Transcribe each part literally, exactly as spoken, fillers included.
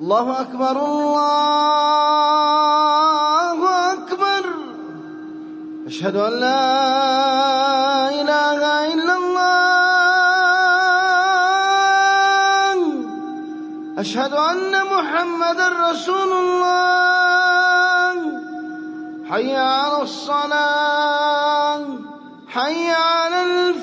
الله أكبر الله أكبر. أشهد أن لا إله إلا الله. أشهد أن محمدا رسول الله. حي على الصلاة حي على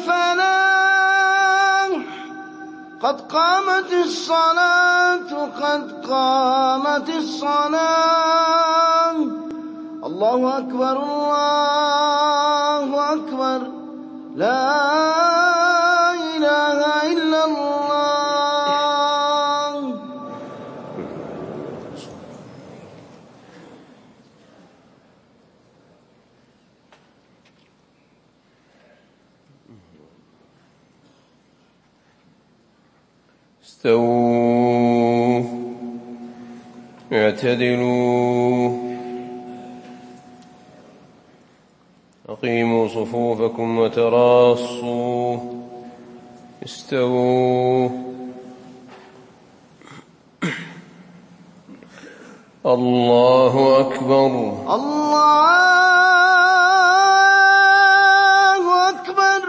الفلاح. قد قامت الصلاة قد قامت الصلاة. الله أكبر الله أكبر. لا إله إلا الله. استووا اعتدلوا أقيموا صفوفكم وتراصوا. استووا. الله أكبر الله أكبر.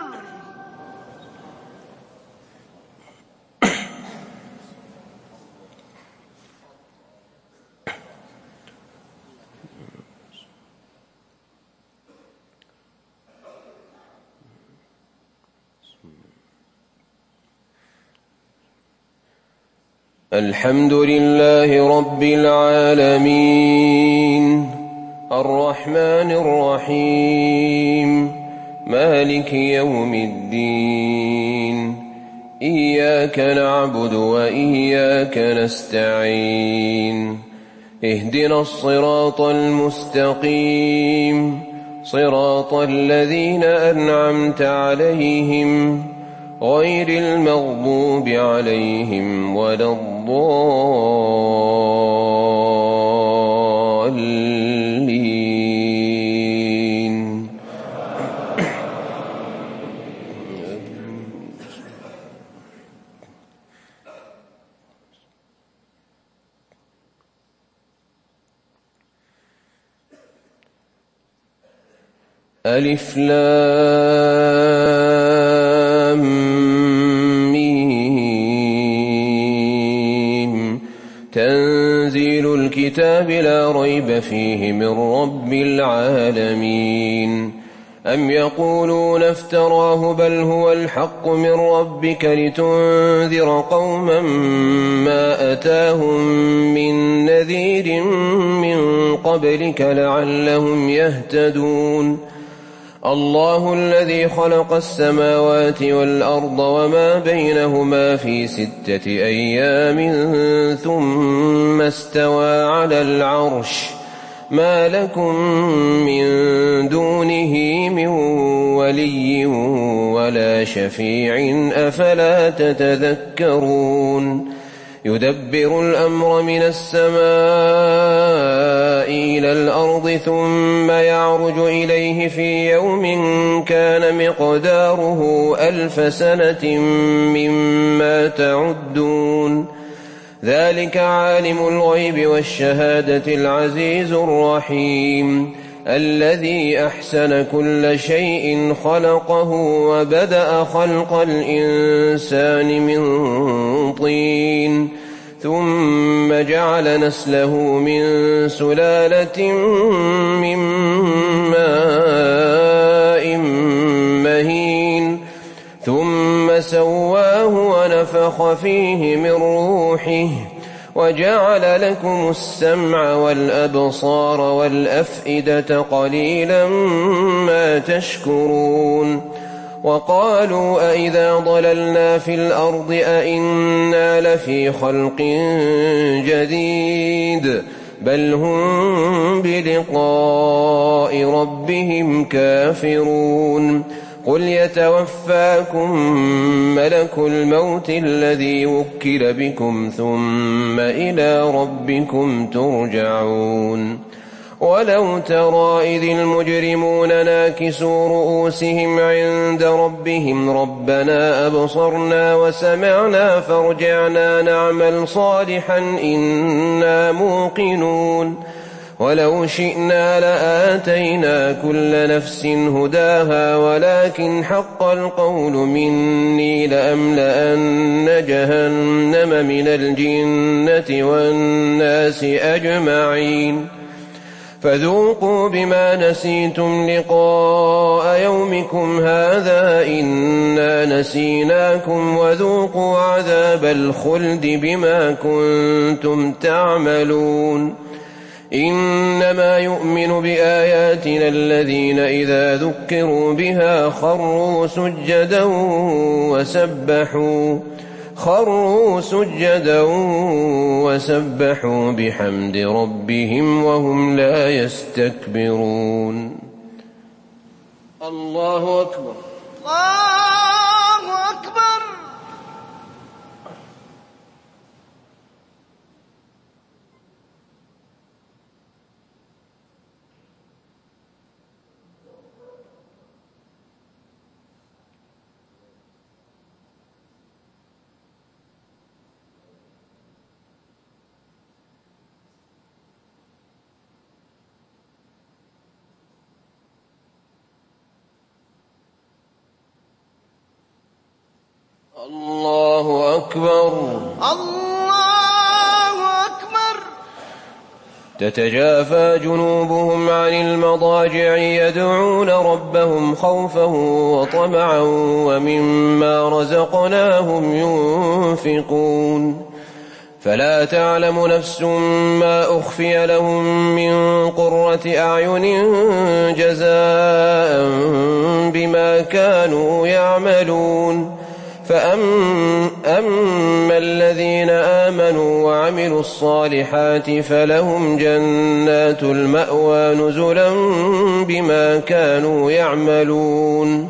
الحمد لله رب العالمين الرحمن الرحيم مالك يوم الدين. إياك نعبد وإياك نستعين. اهدنا الصراط المستقيم صراط الذين أنعمت عليهم غير المغضوب عليهم ولا الضالين. ألف لام تنزيل الكتاب لا ريب فيه من رب العالمين. أم يقولون افتراه بل هو الحق من ربك لتنذر قوما ما أتاهم من نذير من قبلك لعلهم يهتدون. الله الذي خلق السماوات والأرض وما بينهما في ستة أيام ثم استوى على العرش. ما لكم من دونه من ولي ولا شفيع أفلا تتذكرون. يدبر الأمر من السماء إلى الأرض ثم يعرج إليه في يوم كان مقداره ألف سنة مما تعدون. ذلك عالم الغيب والشهادة العزيز الرحيم الذي أحسن كل شيء خلقه وبدأ خلق الإنسان من طين ثم جعل نسله من سلالة من ماء مهين ثم سواه ونفخ فيه من روحه وجعل لكم السمع والأبصار والأفئدة قليلا ما تشكرون. وقالوا أئذا ضللنا في الأرض أئنا لفي خلق جديد بل هم بلقاء ربهم كافرون. قل يتوفاكم ملك الموت الذي وكل بكم ثم إلى ربكم ترجعون. ولو ترى إذ المجرمون ناكسوا رؤوسهم عند ربهم ربنا أبصرنا وسمعنا فارجعنا نعمل صالحا إنا موقنون ولو شئنا لآتينا كل نفس هداها ولكن حق القول مني لأملأن جهنم من الجنة والناس أجمعين فذوقوا بما نسيتم لقاء يومكم هذا إنا نسيناكم وذوقوا عذاب الخلد بما كنتم تعملون إنما يؤمن بآياتنا الذين إذا ذكروا بها خروا سجدا وسبحوا خروا سجدا وسبحوا بحمد ربهم وهم لا يستكبرون. الله أكبر. الله أكبر. الله أكبر. الله أكبر. تتجافى جنوبهم عن المضاجع يدعون ربهم خوفا وطمعا ومما رزقناهم ينفقون فلا تعلم نفس ما أخفي لهم من قرة أعين جزاء بما كانوا يعملون فأما الذين آمنوا وعملوا الصالحات فلهم جنات المأوى نزلا بما كانوا يعملون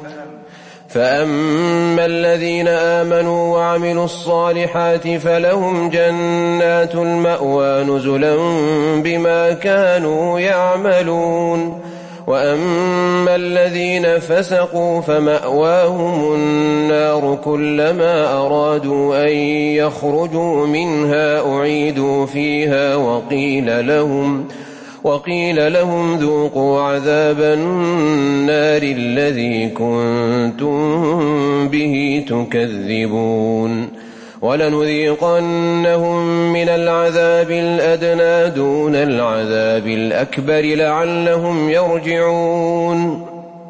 فأما الذين آمنوا وعملوا الصالحات فلهم جنات المأوى نزلا بما كانوا يعملون وأما الذين فسقوا فمأواهم النار كلما أرادوا أن يخرجوا منها أعيدوا فيها وقيل لهم وقيل لهم ذوقوا عذاب النار الذي كنتم به تكذبون ولنذيقنهم من العذاب الأدنى دون العذاب الأكبر لعلهم يرجعون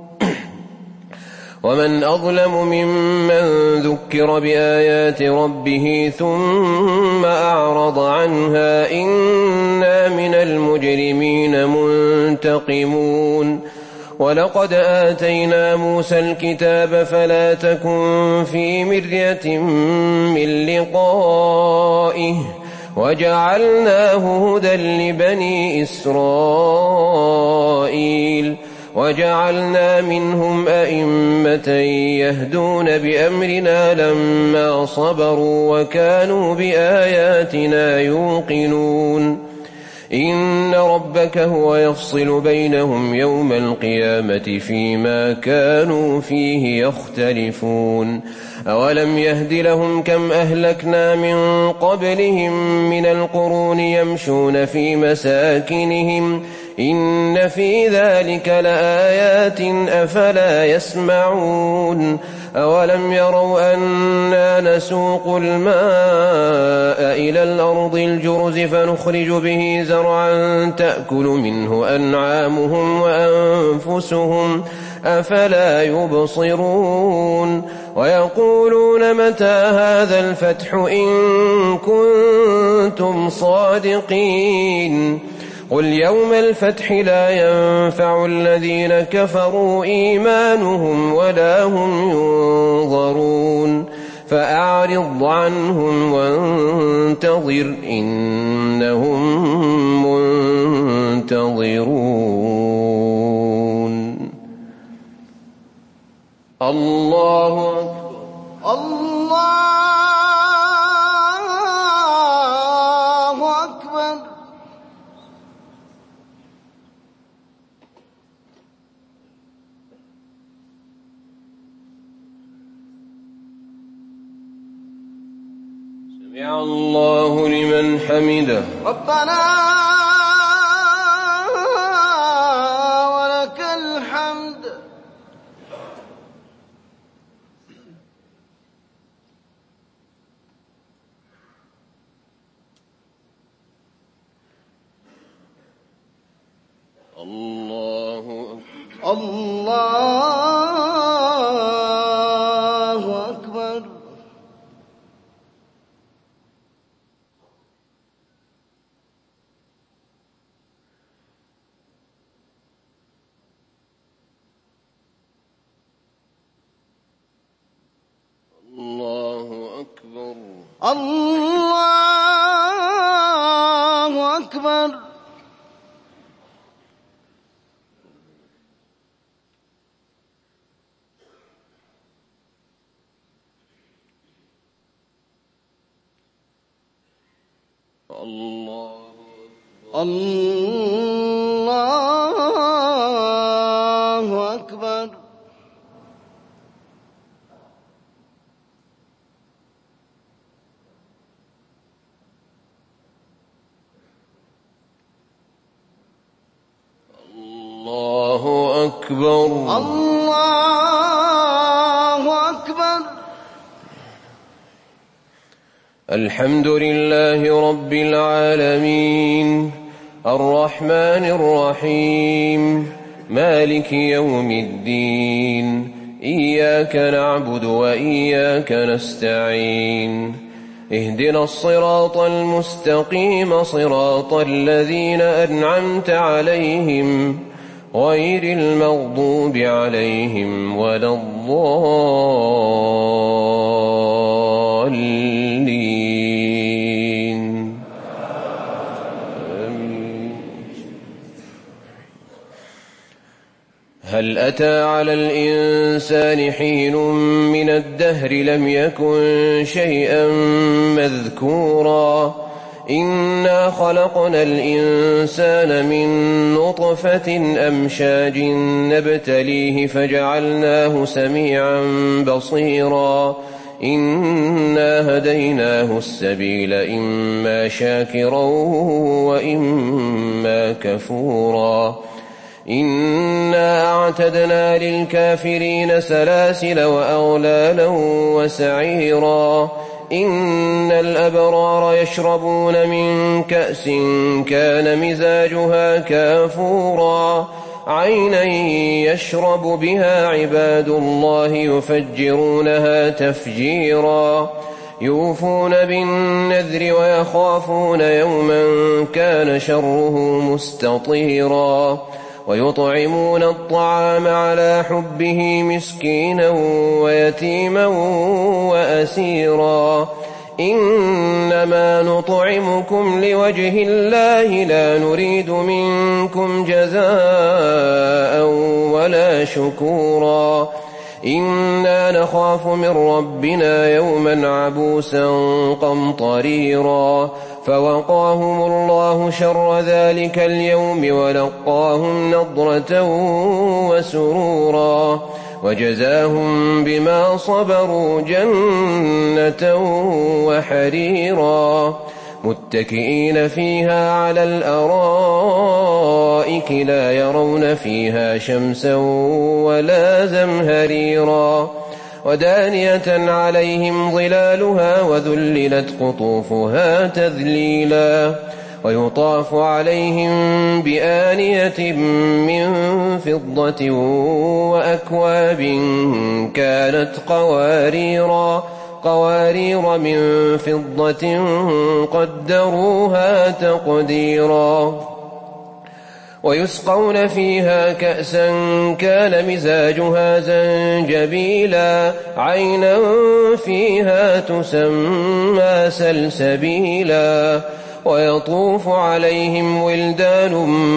ومن أظلم ممن ذكر بآيات ربه ثم أعرض عنها إنا من المجرمين منتقمون ولقد آتينا موسى الكتاب فلا تكن في مرية من لقائه وجعلناه هدى لبني إسرائيل وجعلنا منهم أئمة يهدون بأمرنا لما صبروا وكانوا بآياتنا يوقنون إن ربك هو يفصل بينهم يوم القيامة فيما كانوا فيه يختلفون أولم يهد لهم كم أهلكنا من قبلهم من القرون يمشون في مساكنهم إن في ذلك لآيات أفلا يسمعون أولم يروا أنا نسوق الماء إلى الأرض الجرز فنخرج به زرعا تأكل منه أنعامهم وأنفسهم أفلا يبصرون ويقولون متى هذا الفتح إن كنتم صادقين قل يوم الفتح لا ينفع الذين كفروا إيمانهم ولا هم ينظرون فأعرض عنهم وانتظر إنهم منتظرون. الله الله أكبر. سمع الله لمن حمده. ربنا ولك الحمد. الله الله أكبر. الله أكبر. الله أكبر. الله الله أكبر. الله أكبر. الله أكبر. الحمد لله رب العالمين الرحمن الرحيم مالك يوم الدين إياك نعبد وإياك نستعين اهدنا الصراط المستقيم صراط الذين أنعمت عليهم غير المغضوب عليهم ولا الضالين. آمين. هل أتى على الإنسان حين من الدهر لم يكن شيئا مذكورا إنا خلقنا الإنسان من نطفة أمشاج نبتليه فجعلناه سميعا بصيرا إنا هديناه السبيل إما شاكرا وإما كفورا إنا أعتدنا للكافرين سلاسل وأغلالا وسعيرا إن الأبرار يشربون من كأس كان مزاجها كافورا عينا يشرب بها عباد الله يفجرونها تفجيرا يوفون بالنذر ويخافون يوما كان شره مستطيرا ويطعمون الطعام على حبه مسكينا ويتيما وأسيرا إنما نطعمكم لوجه الله لا نريد منكم جزاء ولا شكورا إنا نخاف من ربنا يوما عبوسا قمطريرا فوقاهم الله شر ذلك اليوم ولقاهم نضرة وسرورا وجزاهم بما صبروا جنة وحريرا متكئين فيها على الأرائك لا يرون فيها شمسا ولا زمهريرا ودانية عليهم ظلالها وذللت قطوفها تذليلا ويطاف عليهم بآنية من فضة وأكواب كانت قواريرا قوارير من فضة قدروها تقديرا ويسقون فيها كأسا كان مزاجها زنجبيلا عينا فيها تسمى سلسبيلا ويطوف عليهم ولدان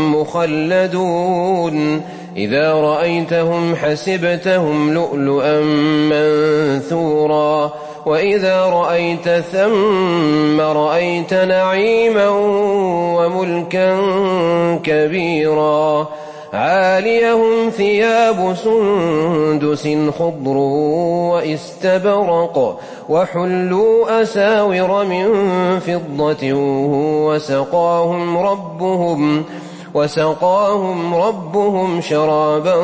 مخلدون إذا رأيتهم حسبتهم لؤلؤا منثورا وإذا رأيت ثم رأيت نعيما وملكا كبيرا عاليهم ثياب سندس خضر واستبرق وحلوا أساور من فضة وسقاهم ربهم وسقاهم ربهم شرابا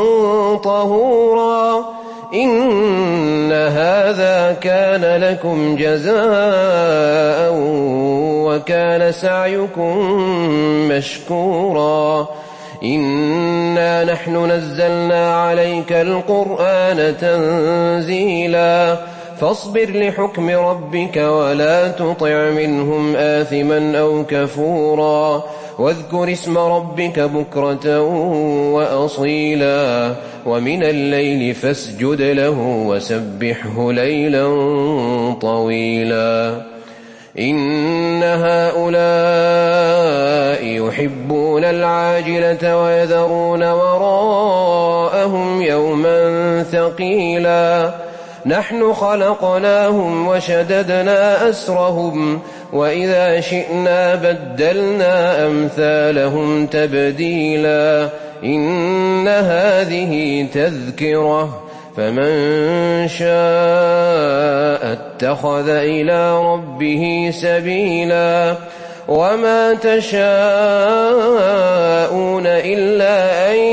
طهورا إن هذا كان لكم جزاء وكان سعيكم مشكورا إنا نحن نزلنا عليك القرآن تنزيلا فاصبر لحكم ربك ولا تطع منهم آثما أو كفورا واذكر اسم ربك بكرة وأصيلا ومن الليل فاسجد له وسبحه ليلا طويلا إن هؤلاء يحبون العاجلة ويذرون وراءهم يوما ثقيلا نحن خلقناهم وشددنا أسرهم وإذا شئنا بدلنا أمثالهم تبديلا إن هذه تذكرة فمن شاء اتخذ إلى ربه سبيلا وما تشاءون إلا أن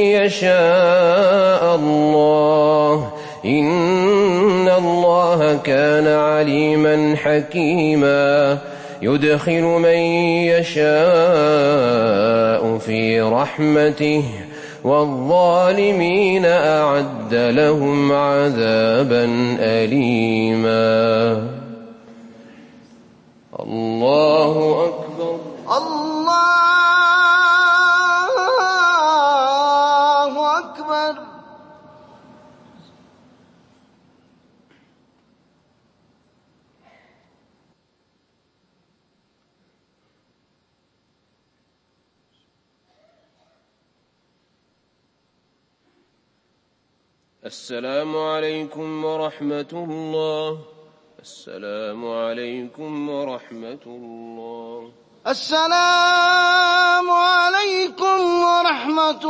يشاء الله إن الله كان عليما حكيما يدخل من يشاء في رحمته والظالمين أعد لهم عذابا أليما الله أكبر الله أكبر السلام عليكم ورحمة الله السلام عليكم ورحمة الله السلام عليكم ورحمة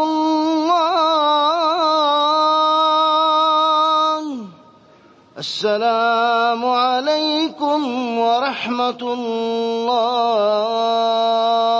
الله السلام عليكم ورحمة الله